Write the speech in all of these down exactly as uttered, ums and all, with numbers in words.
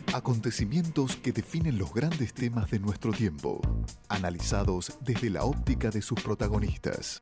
Acontecimientos que definen los grandes temas de nuestro tiempo, analizados desde la óptica de sus protagonistas.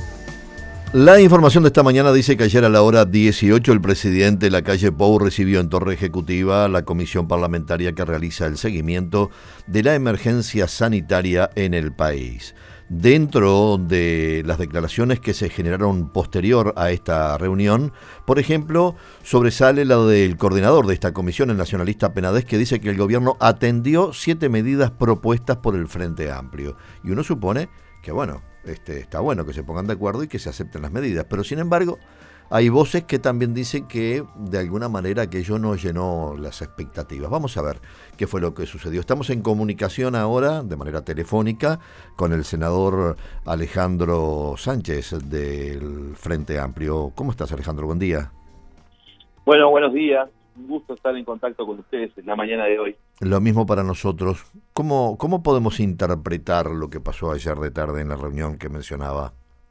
La información de esta mañana dice que ayer a la hora dieciocho el presidente Lacalle Pou recibió en Torre Ejecutiva la comisión parlamentaria que realiza el seguimiento de la emergencia sanitaria en el país. Dentro de las declaraciones que se generaron posterior a esta reunión, por ejemplo, sobresale la del coordinador de esta comisión, el nacionalista Penades, que dice que el gobierno atendió siete medidas propuestas por el Frente Amplio. Y uno supone que, bueno, este, está bueno que se pongan de acuerdo y que se acepten las medidas, pero sin embargo hay voces que también dicen que de alguna manera aquello no llenó las expectativas. Vamos a ver qué fue lo que sucedió. Estamos en comunicación ahora de manera telefónica con el senador Alejandro Sánchez del Frente Amplio. ¿Cómo estás, Alejandro? Buen día. Bueno, buenos días. Un gusto estar en contacto con ustedes en la mañana de hoy. Lo mismo para nosotros. ¿Cómo, cómo podemos interpretar lo que pasó ayer de tarde en la reunión que mencionaba?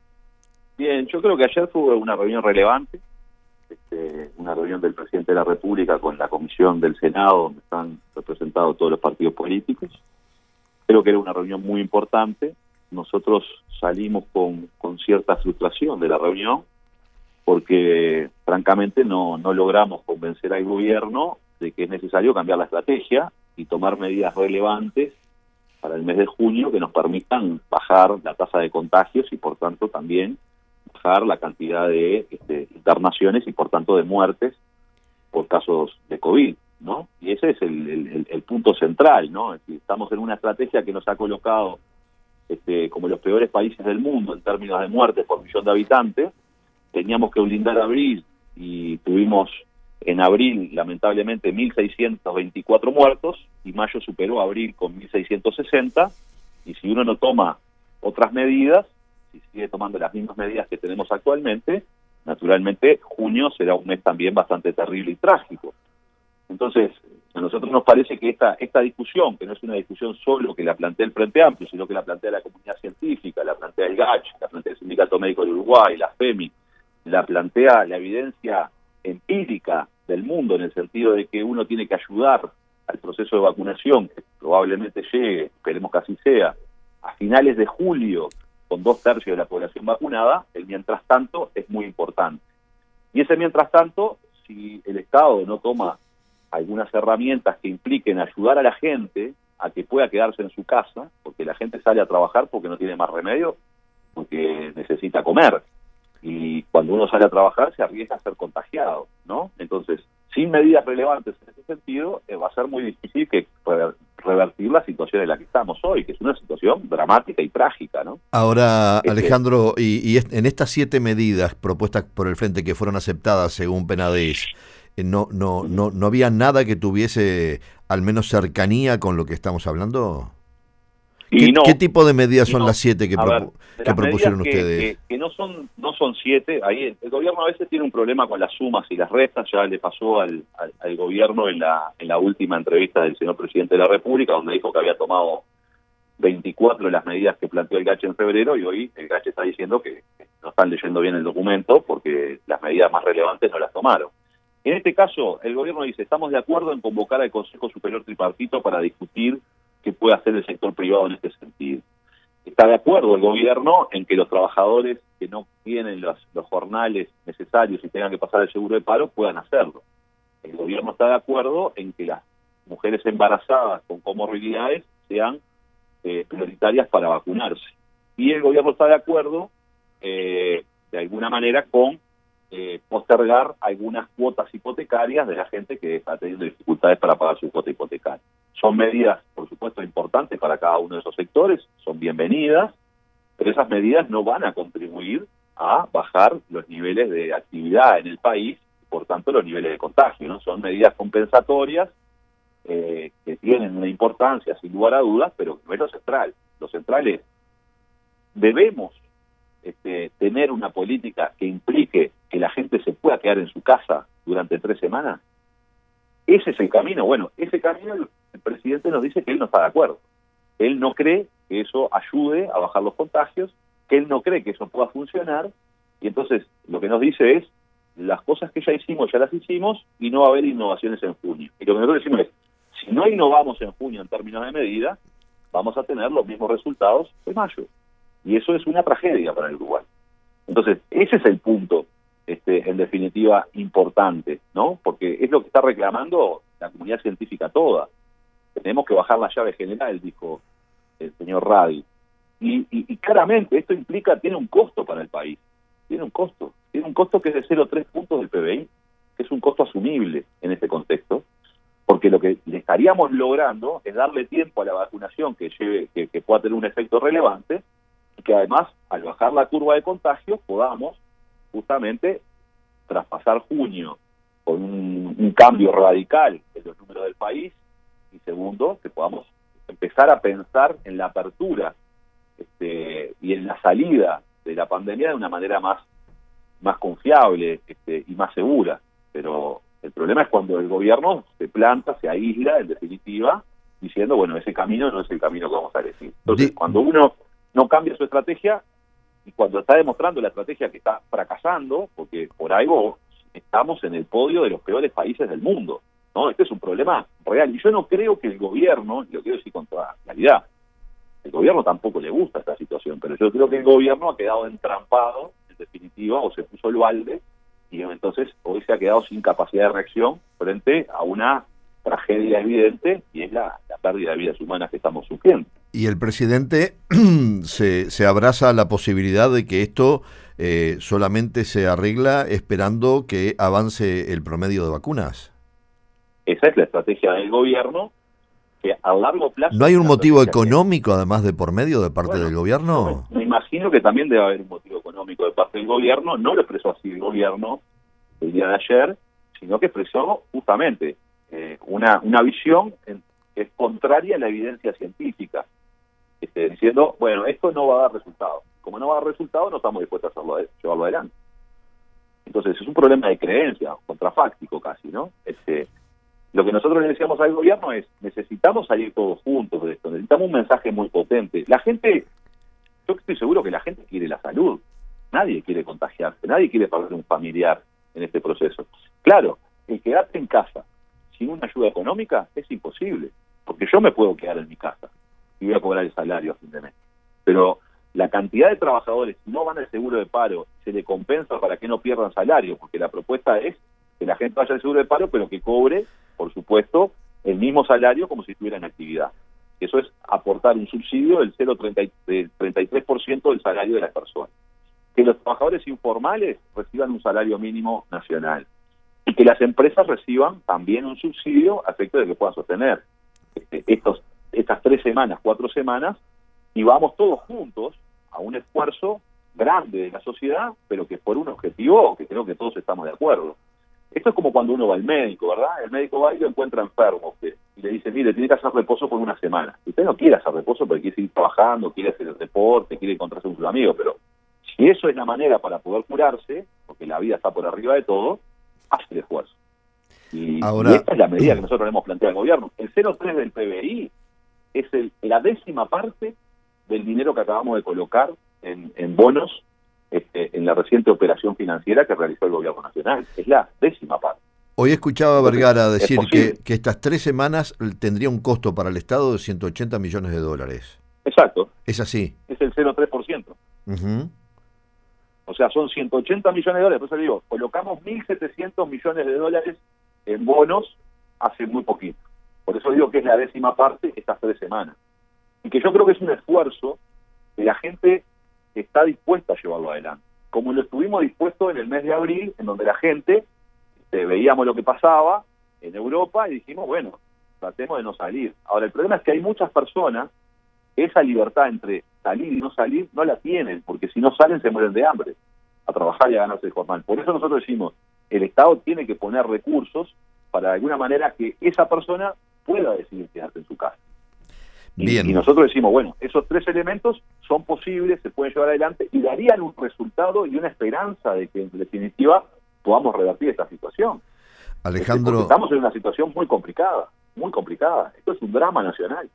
Bien, yo creo que ayer fue una reunión relevante, este, una reunión del presidente de la República con la comisión del Senado, donde están representados todos los partidos políticos. Creo que era una reunión muy importante. Nosotros salimos con, con cierta frustración de la reunión, porque francamente no, no logramos convencer al gobierno de que es necesario cambiar la estrategia y tomar medidas relevantes para el mes de junio que nos permitan bajar la tasa de contagios y por tanto también bajar la cantidad de este, internaciones y por tanto de muertes por casos de COVID, ¿no? Y ese es el, el, el punto central, ¿no? Es decir, estamos en una estrategia que nos ha colocado este, como los peores países del mundo en términos de muertes por millón de habitantes. Teníamos que blindar abril y tuvimos en abril lamentablemente mil seiscientos veinticuatro muertos y mayo superó a abril con mil seiscientos sesenta, y si uno no toma otras medidas, si sigue tomando las mismas medidas que tenemos actualmente, naturalmente junio será un mes también bastante terrible y trágico. Entonces, a nosotros nos parece que esta esta discusión, que no es una discusión solo que la plantea el Frente Amplio, sino que la plantea la comunidad científica, la plantea el G A C H, la plantea el Sindicato Médico de Uruguay, la FEMI, la plantea la evidencia empírica del mundo, en el sentido de que uno tiene que ayudar al proceso de vacunación, que probablemente llegue, esperemos que así sea, a finales de julio, con dos tercios de la población vacunada. El mientras tanto es muy importante. Y ese mientras tanto, si el Estado no toma algunas herramientas que impliquen ayudar a la gente a que pueda quedarse en su casa, porque la gente sale a trabajar porque no tiene más remedio, porque necesita comer. Y cuando uno sale a trabajar se arriesga a ser contagiado, ¿no? Entonces, sin medidas relevantes en ese sentido, eh, va a ser muy difícil que rever, revertir la situación en la que estamos hoy, que es una situación dramática y trágica, ¿no? Ahora, este, Alejandro, y, y en estas siete medidas propuestas por el Frente que fueron aceptadas según Penades, eh, no, no, no, ¿no había nada que tuviese al menos cercanía con lo que estamos hablando? ¿Qué, no, ¿Qué tipo de medidas son no. las siete que, ver, que propusieron que, ustedes? Que, que no son no son siete. Ahí el, el gobierno a veces tiene un problema con las sumas y las restas. Ya le pasó al, al, al gobierno en la en la última entrevista del señor presidente de la República, donde dijo que había tomado veinticuatro de las medidas que planteó el G A C H en febrero, y hoy el G A C H está diciendo que no están leyendo bien el documento porque las medidas más relevantes no las tomaron. En este caso, el gobierno dice: estamos de acuerdo en convocar al Consejo Superior Tripartito para discutir qué puede hacer el sector privado en este sentido. Está de acuerdo el gobierno en que los trabajadores que no tienen los, los jornales necesarios y tengan que pasar el seguro de paro puedan hacerlo. El gobierno está de acuerdo en que las mujeres embarazadas con comorbilidades sean eh, prioritarias para vacunarse. Y el gobierno está de acuerdo, eh, de alguna manera, con eh, postergar algunas cuotas hipotecarias de la gente que está teniendo dificultades para pagar su cuota hipotecaria. Son medidas, por supuesto, importantes para cada uno de esos sectores, son bienvenidas, pero esas medidas no van a contribuir a bajar los niveles de actividad en el país, y por tanto los niveles de contagio, ¿no? Son medidas compensatorias eh, que tienen una importancia, sin lugar a dudas, pero no es lo central. Lo central es: debemos este, tener una política que implique que la gente se pueda quedar en su casa durante tres semanas. Ese es el camino. Bueno, ese camino el presidente nos dice que él no está de acuerdo. Él no cree que eso ayude a bajar los contagios, que él no cree que eso pueda funcionar, y entonces lo que nos dice es: las cosas que ya hicimos, ya las hicimos, y no va a haber innovaciones en junio. Y lo que nosotros decimos es: si no innovamos en junio en términos de medida, vamos a tener los mismos resultados de mayo. Y eso es una tragedia para el Uruguay. Entonces, ese es el punto, este, en definitiva, importante, ¿no? Porque es lo que está reclamando la comunidad científica toda. Tenemos que bajar la llave general, dijo el señor Radi. Y, y, y claramente esto implica, tiene un costo para el país. Tiene un costo. Tiene un costo que es de cero coma tres puntos del P B I, que es un costo asumible en este contexto, porque lo que le estaríamos logrando es darle tiempo a la vacunación que lleve, que, que pueda tener un efecto relevante, y que además, al bajar la curva de contagios, podamos justamente traspasar junio con un, un cambio radical en los números del país, y segundo, que podamos empezar a pensar en la apertura este, y en la salida de la pandemia de una manera más, más confiable este, y más segura. Pero el problema es cuando el gobierno se planta, se aísla, en definitiva, diciendo, bueno, ese camino no es el camino que vamos a elegir. Entonces, De... cuando uno no cambia su estrategia, y cuando está demostrando la estrategia que está fracasando, porque por algo estamos en el podio de los peores países del mundo, ¿no? Este es un problema real. Y yo no creo que el gobierno, y lo quiero decir con toda claridad, el gobierno tampoco le gusta esta situación, pero yo creo que el gobierno ha quedado entrampado, en definitiva, o se puso el balde, y entonces hoy se ha quedado sin capacidad de reacción frente a una tragedia evidente, y es la, la pérdida de vidas humanas que estamos sufriendo. Y el presidente se, se abraza a la posibilidad de que esto eh, solamente se arregla esperando que avance el promedio de vacunas. Esa es la estrategia del gobierno, que a largo plazo... ¿No hay un motivo económico que... además de por medio de parte bueno, del gobierno? Me, me imagino que también debe haber un motivo económico de parte del gobierno. No lo expresó así el gobierno el día de ayer, sino que expresó justamente eh, una, una visión en, que es contraria a la evidencia científica. Este, diciendo, bueno, esto no va a dar resultado. Como no va a dar resultado, no estamos dispuestos a hacerlo, llevarlo adelante. Entonces, es un problema de creencia, contrafáctico casi, ¿no? Este, lo que nosotros le decíamos al gobierno es, necesitamos salir todos juntos de esto, necesitamos un mensaje muy potente. La gente, yo estoy seguro que la gente quiere la salud, nadie quiere contagiarse, nadie quiere perder un familiar en este proceso. Claro, el quedarte en casa sin una ayuda económica es imposible, porque yo me puedo quedar en mi casa y voy a cobrar el salario a fin de mes. Pero la cantidad de trabajadores no van al seguro de paro, se le compensa para que no pierdan salario, porque la propuesta es que la gente vaya al seguro de paro, pero que cobre, por supuesto, el mismo salario como si estuviera en actividad. Eso es aportar un subsidio del cero coma treinta y tres por ciento del salario de las personas. Que los trabajadores informales reciban un salario mínimo nacional. Y que las empresas reciban también un subsidio a efecto de que puedan sostener este, estos estas tres semanas, cuatro semanas, y vamos todos juntos a un esfuerzo grande de la sociedad, pero que por un objetivo que creo que todos estamos de acuerdo. Esto es como cuando uno va al médico, ¿verdad? El médico va y lo encuentra enfermo usted, y le dice, mire, tiene que hacer reposo por una semana. Usted no quiere hacer reposo porque quiere seguir trabajando, quiere hacer el deporte, quiere encontrarse con sus amigos, pero si eso es la manera para poder curarse, porque la vida está por arriba de todo, hace el esfuerzo. Y, Ahora, y esta es la medida que nosotros le hemos planteado al gobierno. El cero coma tres del P B I es el, la décima parte del dinero que acabamos de colocar en, en bonos este, en la reciente operación financiera que realizó el gobierno nacional. Es la décima parte. Hoy escuchaba a Vergara decir que, que estas tres semanas tendría un costo para el Estado de ciento ochenta millones de dólares. Exacto. Es así. Es el cero coma tres por ciento. Uh-huh. O sea, son ciento ochenta millones de dólares. Por eso digo, colocamos mil setecientos millones de dólares en bonos hace muy poquito. Por eso digo que es la décima parte estas tres semanas. Y que yo creo que es un esfuerzo que la gente está dispuesta a llevarlo adelante. Como lo estuvimos dispuestos en el mes de abril, en donde la gente, este, veíamos lo que pasaba en Europa y dijimos, bueno, tratemos de no salir. Ahora, el problema es que hay muchas personas que esa libertad entre salir y no salir no la tienen, porque si no salen se mueren de hambre a trabajar y a ganarse el jornal. Por eso nosotros decimos, el Estado tiene que poner recursos para de alguna manera que esa persona pueda decidir quedarse en su casa. Bien. Y, y nosotros decimos, bueno, esos tres elementos son posibles, se pueden llevar adelante y darían un resultado y una esperanza de que en definitiva podamos revertir esta situación. Alejandro, este, estamos en una situación muy complicada, muy complicada. Esto es un drama nacional.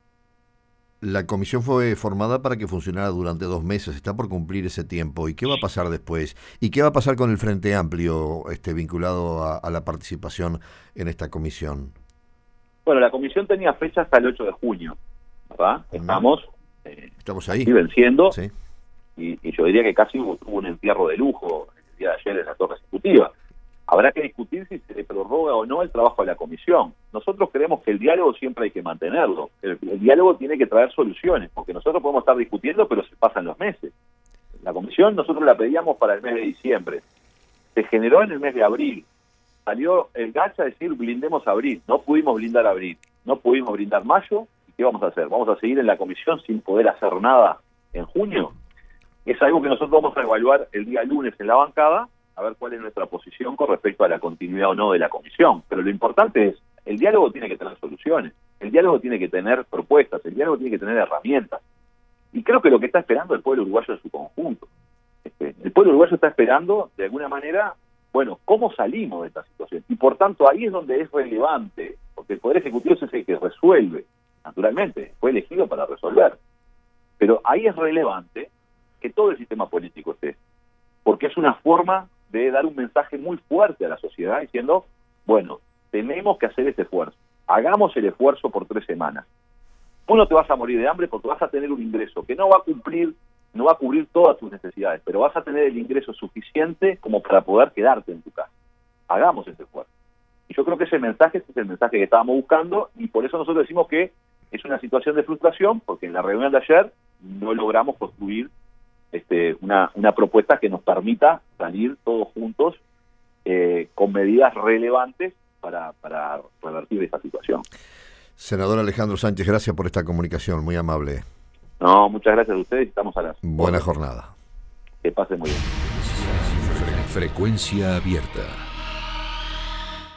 La comisión fue formada para que funcionara durante dos meses, está por cumplir ese tiempo. ¿Y qué va a pasar después? ¿Y qué va a pasar con el Frente Amplio este, vinculado a, a la participación en esta comisión? Bueno, la comisión tenía fecha hasta el ocho de junio, ¿verdad? Estamos, eh, Estamos ahí. venciendo, sí. y, y yo diría que casi hubo, tuvo un entierro de lujo el día de ayer en la torre ejecutiva. Habrá que discutir si se le prorroga o no el trabajo de la comisión. Nosotros creemos que el diálogo siempre hay que mantenerlo. El, el diálogo tiene que traer soluciones, porque nosotros podemos estar discutiendo, pero se pasan los meses. La comisión nosotros la pedíamos para el mes de diciembre. Se generó en el mes de abril. Salió el Gacha a decir blindemos abril. No pudimos blindar abril. No pudimos blindar mayo. ¿Y qué vamos a hacer? ¿Vamos a seguir en la comisión sin poder hacer nada en junio? Es algo que nosotros vamos a evaluar el día lunes en la bancada, a ver cuál es nuestra posición con respecto a la continuidad o no de la comisión. Pero lo importante es, el diálogo tiene que tener soluciones, el diálogo tiene que tener propuestas, el diálogo tiene que tener herramientas. Y creo que lo que está esperando el pueblo uruguayo en su conjunto. Este, el pueblo uruguayo está esperando, de alguna manera, bueno, cómo salimos de esta situación. Y por tanto, ahí es donde es relevante, porque el Poder Ejecutivo es el que resuelve, naturalmente, fue elegido para resolver. Pero ahí es relevante que todo el sistema político esté, porque es una forma de dar un mensaje muy fuerte a la sociedad diciendo, bueno, tenemos que hacer este esfuerzo, hagamos el esfuerzo por tres semanas. Tú no te vas a morir de hambre porque vas a tener un ingreso que no va a cumplir, no va a cubrir todas tus necesidades, pero vas a tener el ingreso suficiente como para poder quedarte en tu casa. Hagamos ese esfuerzo. Y yo creo que ese mensaje ese es el mensaje que estábamos buscando, y por eso nosotros decimos que es una situación de frustración, porque en la reunión de ayer no logramos construir Este, una, una propuesta que nos permita salir todos juntos eh, con medidas relevantes para, para revertir esta situación. Senador Alejandro Sánchez, gracias por esta comunicación, muy amable. No, muchas gracias a ustedes, estamos a las... Buena jornada. Que pasen muy bien. Frecuencia abierta.